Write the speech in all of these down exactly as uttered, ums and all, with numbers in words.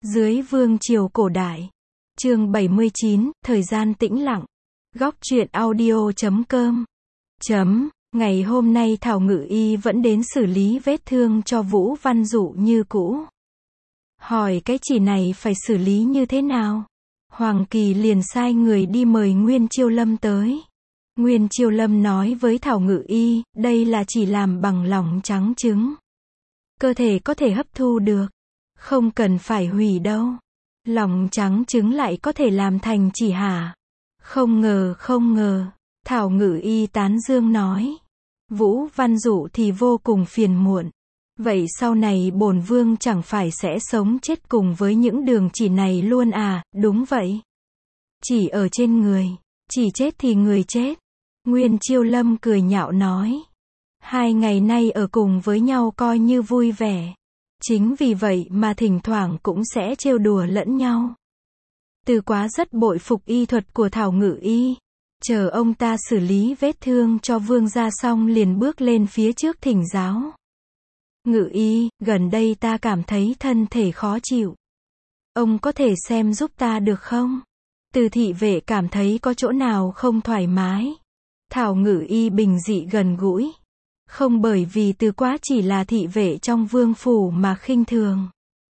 Dưới vương triều cổ đại. Chương bảy mươi chín, thời gian tĩnh lặng. Góc truyện audio chấm com. Chấm, ngày hôm nay Thảo Ngự Y vẫn đến xử lý vết thương cho Vũ Văn Dụ như cũ. Hỏi cái chỉ này phải xử lý như thế nào? Hoàng Kỳ liền sai người đi mời Nguyên Chiêu Lâm tới. Nguyên Chiêu Lâm nói với Thảo Ngự Y, đây là chỉ làm bằng lòng trắng trứng. Cơ thể có thể hấp thu được. Không cần phải hủy đâu. Lòng trắng trứng lại có thể làm thành chỉ hả? Không ngờ, không ngờ. Thảo Ngự Y tán dương nói. Vũ Văn Dụ thì vô cùng phiền muộn. Vậy sau này bổn vương chẳng phải sẽ sống chết cùng với những đường chỉ này luôn à? Đúng vậy. Chỉ ở trên người. Chỉ chết thì người chết. Nguyên Chiêu Lâm cười nhạo nói. Hai ngày nay ở cùng với nhau coi như vui vẻ. Chính vì vậy mà thỉnh thoảng cũng sẽ trêu đùa lẫn nhau. Từ Quá rất bội phục y thuật của Thảo Ngự Y. Chờ ông ta xử lý vết thương cho vương gia xong liền bước lên phía trước thỉnh giáo. Ngự Y, gần đây ta cảm thấy thân thể khó chịu. Ông có thể xem giúp ta được không? Từ thị vệ cảm thấy có chỗ nào không thoải mái. Thảo Ngự Y bình dị gần gũi. Không bởi vì Từ Quá chỉ là thị vệ trong vương phủ mà khinh thường.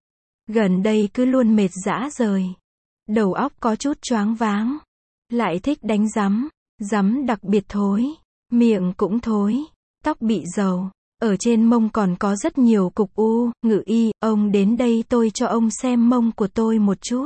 Gần đây cứ luôn mệt rã rời. Đầu óc có chút choáng váng. Lại thích đánh rắm. Rắm đặc biệt thối. Miệng cũng thối. Tóc bị rầu. Ở trên mông còn có rất nhiều cục u. Ngự Y, ông đến đây tôi cho ông xem mông của tôi một chút.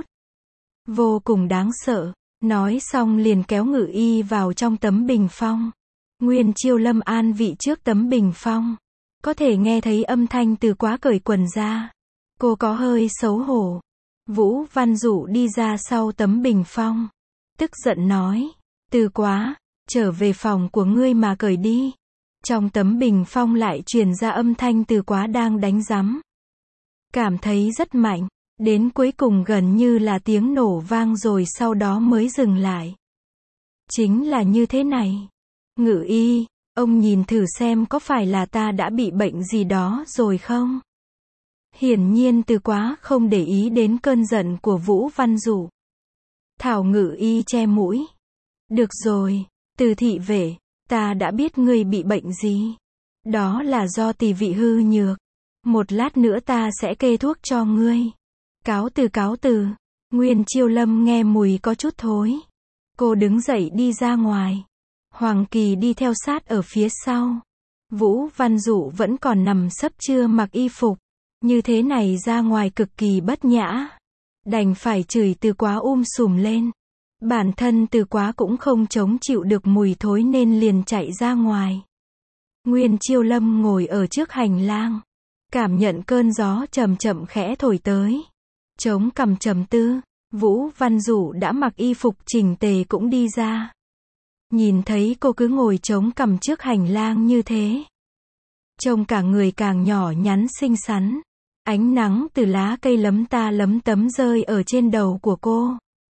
Vô cùng đáng sợ. Nói xong liền kéo Ngự Y vào trong tấm bình phong. Nguyên Chiêu Lâm an vị trước tấm bình phong. Có thể nghe thấy âm thanh Từ Quá cởi quần ra. Cô có hơi xấu hổ. Vũ Văn Dụ đi ra sau tấm bình phong. Tức giận nói. Từ Quá, trở về phòng của ngươi mà cởi đi. Trong tấm bình phong lại truyền ra âm thanh Từ Quá đang đánh rắm. Cảm thấy rất mạnh. Đến cuối cùng gần như là tiếng nổ vang rồi sau đó mới dừng lại. Chính là như thế này. Ngự Y, ông nhìn thử xem có phải là ta đã bị bệnh gì đó rồi không? Hiển nhiên Từ Quá không để ý đến cơn giận của Vũ Văn Dụ. Thảo Ngự Y che mũi. Được rồi, Từ thị vệ, ta đã biết ngươi bị bệnh gì. Đó là do tỳ vị hư nhược. Một lát nữa ta sẽ kê thuốc cho ngươi. Cáo từ cáo từ. Nguyên Chiêu Lâm nghe mùi có chút thối. Cô đứng dậy đi ra ngoài. Hoàng Kỳ đi theo sát ở phía sau. Vũ Văn Dụ vẫn còn nằm sấp chưa mặc y phục. Như thế này ra ngoài cực kỳ bất nhã. Đành phải chửi Từ Quá um sùm lên. Bản thân Từ Quá cũng không chống chịu được mùi thối nên liền chạy ra ngoài. Nguyên Chiêu Lâm ngồi ở trước hành lang. Cảm nhận cơn gió chậm chậm khẽ thổi tới. Chống cằm trầm tư. Vũ Văn Dụ đã mặc y phục chỉnh tề cũng đi ra. Nhìn thấy cô cứ ngồi chống cằm trước hành lang như thế. Trông cả người càng nhỏ nhắn xinh xắn. Ánh nắng từ lá cây lấm ta lấm tấm rơi ở trên đầu của cô.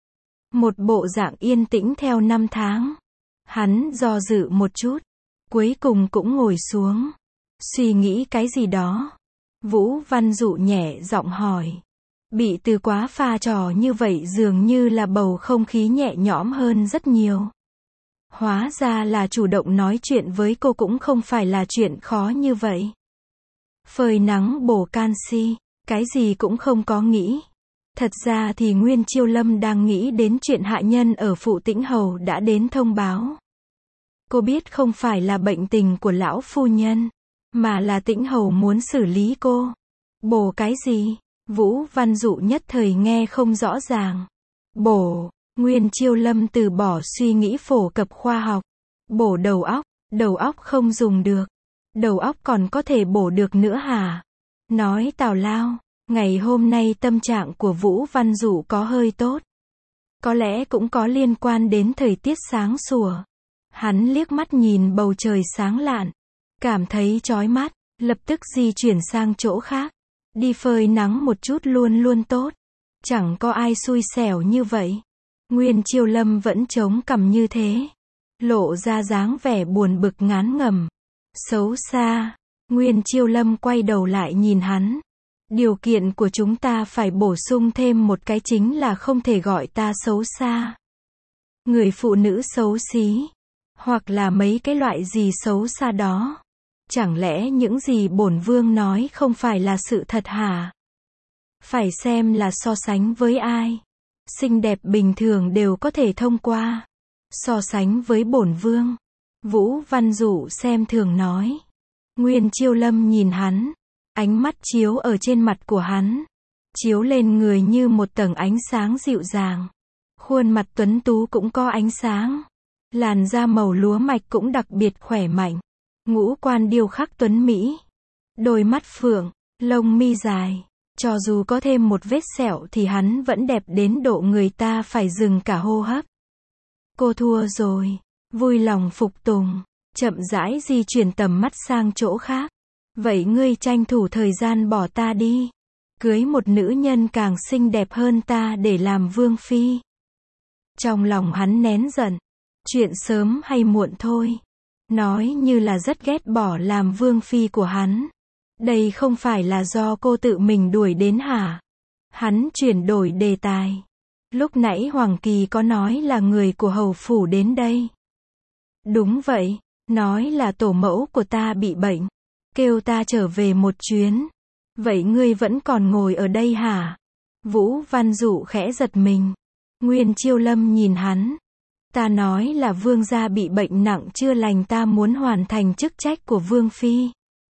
Một bộ dạng yên tĩnh theo năm tháng. Hắn do dự một chút. Cuối cùng cũng ngồi xuống. Suy nghĩ cái gì đó. Vũ Văn Dụ nhẹ giọng hỏi. Bị Từ Quá pha trò như vậy dường như là bầu không khí nhẹ nhõm hơn rất nhiều. Hóa ra là chủ động nói chuyện với cô cũng không phải là chuyện khó như vậy. Phơi nắng bổ canxi, cái gì cũng không có nghĩ. Thật ra thì Nguyên Chiêu Lâm đang nghĩ đến chuyện hạ nhân ở Phụ Tĩnh Hầu đã đến thông báo. Cô biết không phải là bệnh tình của lão phu nhân, mà là Tĩnh Hầu muốn xử lý cô. Bổ cái gì? Vũ Văn Dụ nhất thời nghe không rõ ràng. Bổ. Nguyên Chiêu Lâm từ bỏ suy nghĩ phổ cập khoa học. Bổ đầu óc. Đầu óc không dùng được. Đầu óc còn có thể bổ được nữa hả? Nói tào lao. Ngày hôm nay tâm trạng của Vũ Văn Dụ có hơi tốt. Có lẽ cũng có liên quan đến thời tiết sáng sủa. Hắn liếc mắt nhìn bầu trời sáng lạn. Cảm thấy chói mắt. Lập tức di chuyển sang chỗ khác. Đi phơi nắng một chút luôn luôn tốt. Chẳng có ai xui xẻo như vậy. Nguyên Chiêu Lâm vẫn chống cằm như thế. Lộ ra dáng vẻ buồn bực ngán ngẩm. Xấu xa. Nguyên Chiêu Lâm quay đầu lại nhìn hắn. Điều kiện của chúng ta phải bổ sung thêm một cái chính là không thể gọi ta xấu xa. Người phụ nữ xấu xí. Hoặc là mấy cái loại gì xấu xa đó. Chẳng lẽ những gì bổn vương nói không phải là sự thật hả? Phải xem là so sánh với ai. Xinh đẹp bình thường đều có thể thông qua. So sánh với bổn vương. Vũ Văn Dụ xem thường nói. Nguyên Chiêu Lâm nhìn hắn. Ánh mắt chiếu ở trên mặt của hắn. Chiếu lên người như một tầng ánh sáng dịu dàng. Khuôn mặt tuấn tú cũng có ánh sáng. Làn da màu lúa mạch cũng đặc biệt khỏe mạnh. Ngũ quan điêu khắc tuấn mỹ. Đôi mắt phượng, lông mi dài. Cho dù có thêm một vết sẹo thì hắn vẫn đẹp đến độ người ta phải dừng cả hô hấp. Cô thua rồi. Vui lòng phục tùng. Chậm rãi di chuyển tầm mắt sang chỗ khác. Vậy ngươi tranh thủ thời gian bỏ ta đi. Cưới một nữ nhân càng xinh đẹp hơn ta để làm vương phi. Trong lòng hắn nén giận. Chuyện sớm hay muộn thôi. Nói như là rất ghét bỏ làm vương phi của hắn. Đây không phải là do cô tự mình đuổi đến hả? Hắn chuyển đổi đề tài. Lúc nãy Hoàng Kỳ có nói là người của hầu phủ đến đây. Đúng vậy, nói là tổ mẫu của ta bị bệnh. Kêu ta trở về một chuyến. Vậy ngươi vẫn còn ngồi ở đây hả? Vũ Văn Dụ khẽ giật mình. Nguyên Chiêu Lâm nhìn hắn. Ta nói là vương gia bị bệnh nặng chưa lành, ta muốn hoàn thành chức trách của vương phi.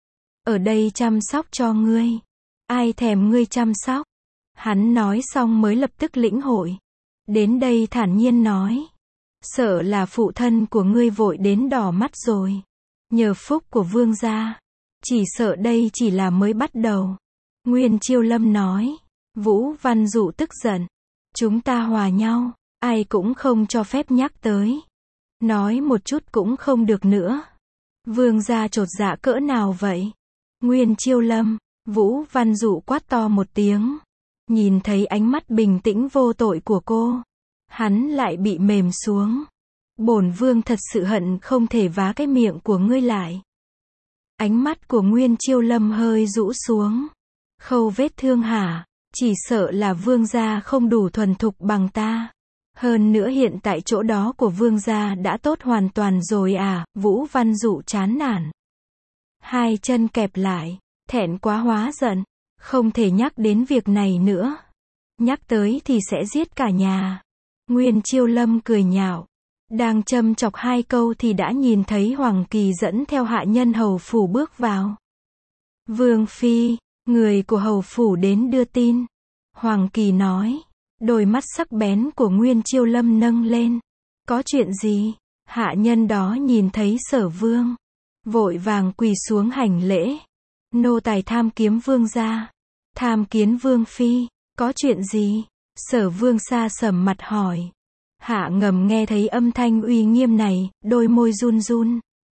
Ở đây chăm sóc cho ngươi. Ai thèm ngươi chăm sóc? Hắn nói xong mới lập tức lĩnh hội. Đến đây thản nhiên nói. Sợ là phụ thân của ngươi vội đến đỏ mắt rồi. Nhờ phúc của vương gia. Chỉ sợ đây chỉ là mới bắt đầu. Nguyên Chiêu Lâm nói. Vũ Văn Dụ tức giận. Chúng ta hòa nhau. Ai cũng không cho phép nhắc tới. Nói một chút cũng không được nữa. Vương gia chột dạ cỡ nào vậy? Nguyên Chiêu Lâm. Vũ Văn Dụ quát to một tiếng. Nhìn thấy ánh mắt bình tĩnh vô tội của cô. Hắn lại bị mềm xuống. Bổn vương thật sự hận không thể vá cái miệng của ngươi lại. Ánh mắt của Nguyên Chiêu Lâm hơi rũ xuống. Khâu vết thương hả? Chỉ sợ là vương gia không đủ thuần thục bằng ta. Hơn nữa hiện tại chỗ đó của vương gia đã tốt hoàn toàn rồi à? Vũ Văn Dụ chán nản. Hai chân kẹp lại. Thẹn quá hóa giận. Không thể nhắc đến việc này nữa. Nhắc tới thì sẽ giết cả nhà. Nguyên Chiêu Lâm cười nhạo. Đang châm chọc hai câu thì đã nhìn thấy Hoàng Kỳ dẫn theo hạ nhân hầu phủ bước vào. Vương phi, người của hầu phủ đến đưa tin. Hoàng Kỳ nói. Đôi mắt sắc bén của Nguyên Chiêu Lâm nâng lên. Có chuyện gì? Hạ nhân đó nhìn thấy Sở Vương. Vội vàng quỳ xuống hành lễ. Nô tài tham kiếm vương gia. Tham kiến vương phi. Có chuyện gì? Sở Vương xa sầm mặt hỏi. Hạ ngầm nghe thấy âm thanh uy nghiêm này, đôi môi run run.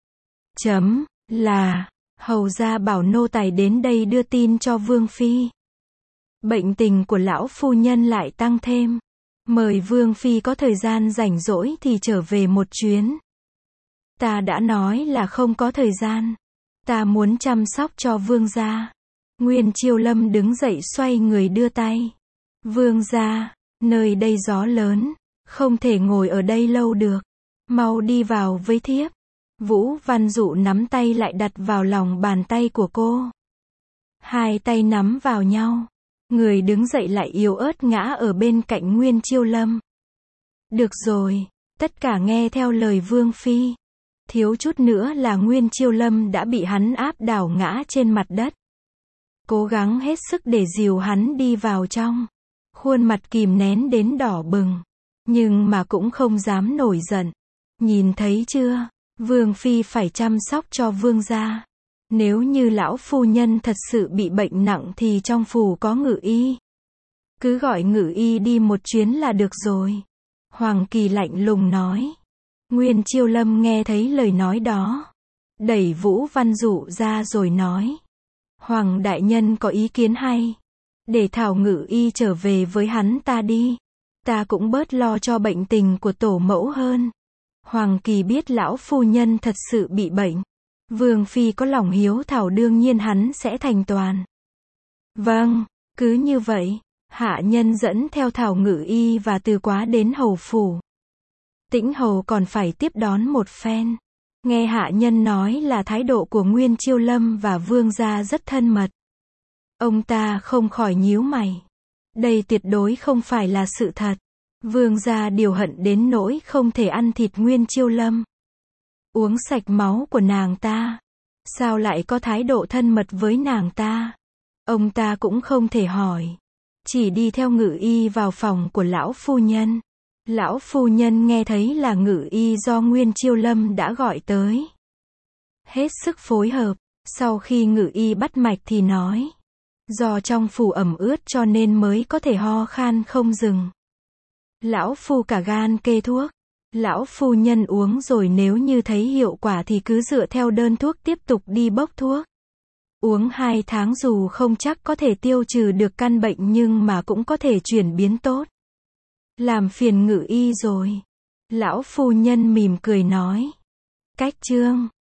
Chấm, là, hầu gia bảo nô tài đến đây đưa tin cho vương phi. Bệnh tình của lão phu nhân lại tăng thêm. Mời vương phi có thời gian rảnh rỗi thì trở về một chuyến. Ta đã nói là không có thời gian. Ta muốn chăm sóc cho vương gia. Nguyên Chiêu Lâm đứng dậy xoay người đưa tay. Vương gia, nơi đây gió lớn. Không thể ngồi ở đây lâu được. Mau đi vào với thiếp. Vũ Văn Dụ nắm tay lại đặt vào lòng bàn tay của cô. Hai tay nắm vào nhau. Người đứng dậy lại yếu ớt ngã ở bên cạnh Nguyên Chiêu Lâm. Được rồi, tất cả nghe theo lời vương phi. Thiếu chút nữa là Nguyên Chiêu Lâm đã bị hắn áp đảo ngã trên mặt đất. Cố gắng hết sức để dìu hắn đi vào trong. Khuôn mặt kìm nén đến đỏ bừng. Nhưng mà cũng không dám nổi giận. Nhìn thấy chưa? Vương phi phải chăm sóc cho vương gia. Nếu như lão phu nhân thật sự bị bệnh nặng thì trong phủ có ngự y. Cứ gọi ngự y đi một chuyến là được rồi. Hoàng Kỳ lạnh lùng nói. Nguyên Chiêu Lâm nghe thấy lời nói đó. Đẩy Vũ Văn Dụ ra rồi nói. Hoàng đại nhân có ý kiến hay. Để thảo ngự y trở về với hắn ta đi. Ta cũng bớt lo cho bệnh tình của tổ mẫu hơn. Hoàng Kỳ biết lão phu nhân thật sự bị bệnh. Vương phi có lòng hiếu thảo đương nhiên hắn sẽ thành toàn. Vâng, cứ như vậy, hạ nhân dẫn theo Thảo Ngự Y và Từ Quá đến hầu phủ. Tĩnh hầu còn phải tiếp đón một phen. Nghe hạ nhân nói là thái độ của Nguyên Chiêu Lâm và vương gia rất thân mật. Ông ta không khỏi nhíu mày. Đây tuyệt đối không phải là sự thật. Vương gia điều hận đến nỗi không thể ăn thịt Nguyên Chiêu Lâm. Uống sạch máu của nàng ta. Sao lại có thái độ thân mật với nàng ta? Ông ta cũng không thể hỏi. Chỉ đi theo Ngự Y vào phòng của lão phu nhân. Lão phu nhân nghe thấy là Ngự Y do Nguyên Chiêu Lâm đã gọi tới. Hết sức phối hợp, sau khi Ngự Y bắt mạch thì nói. Do trong phủ ẩm ướt cho nên mới có thể ho khan không dừng. Lão phu cả gan kê thuốc. Lão phu nhân uống rồi nếu như thấy hiệu quả thì cứ dựa theo đơn thuốc tiếp tục đi bốc thuốc. Uống hai tháng dù không chắc có thể tiêu trừ được căn bệnh nhưng mà cũng có thể chuyển biến tốt. Làm phiền Ngự Y rồi. Lão phu nhân mỉm cười nói. Cách chương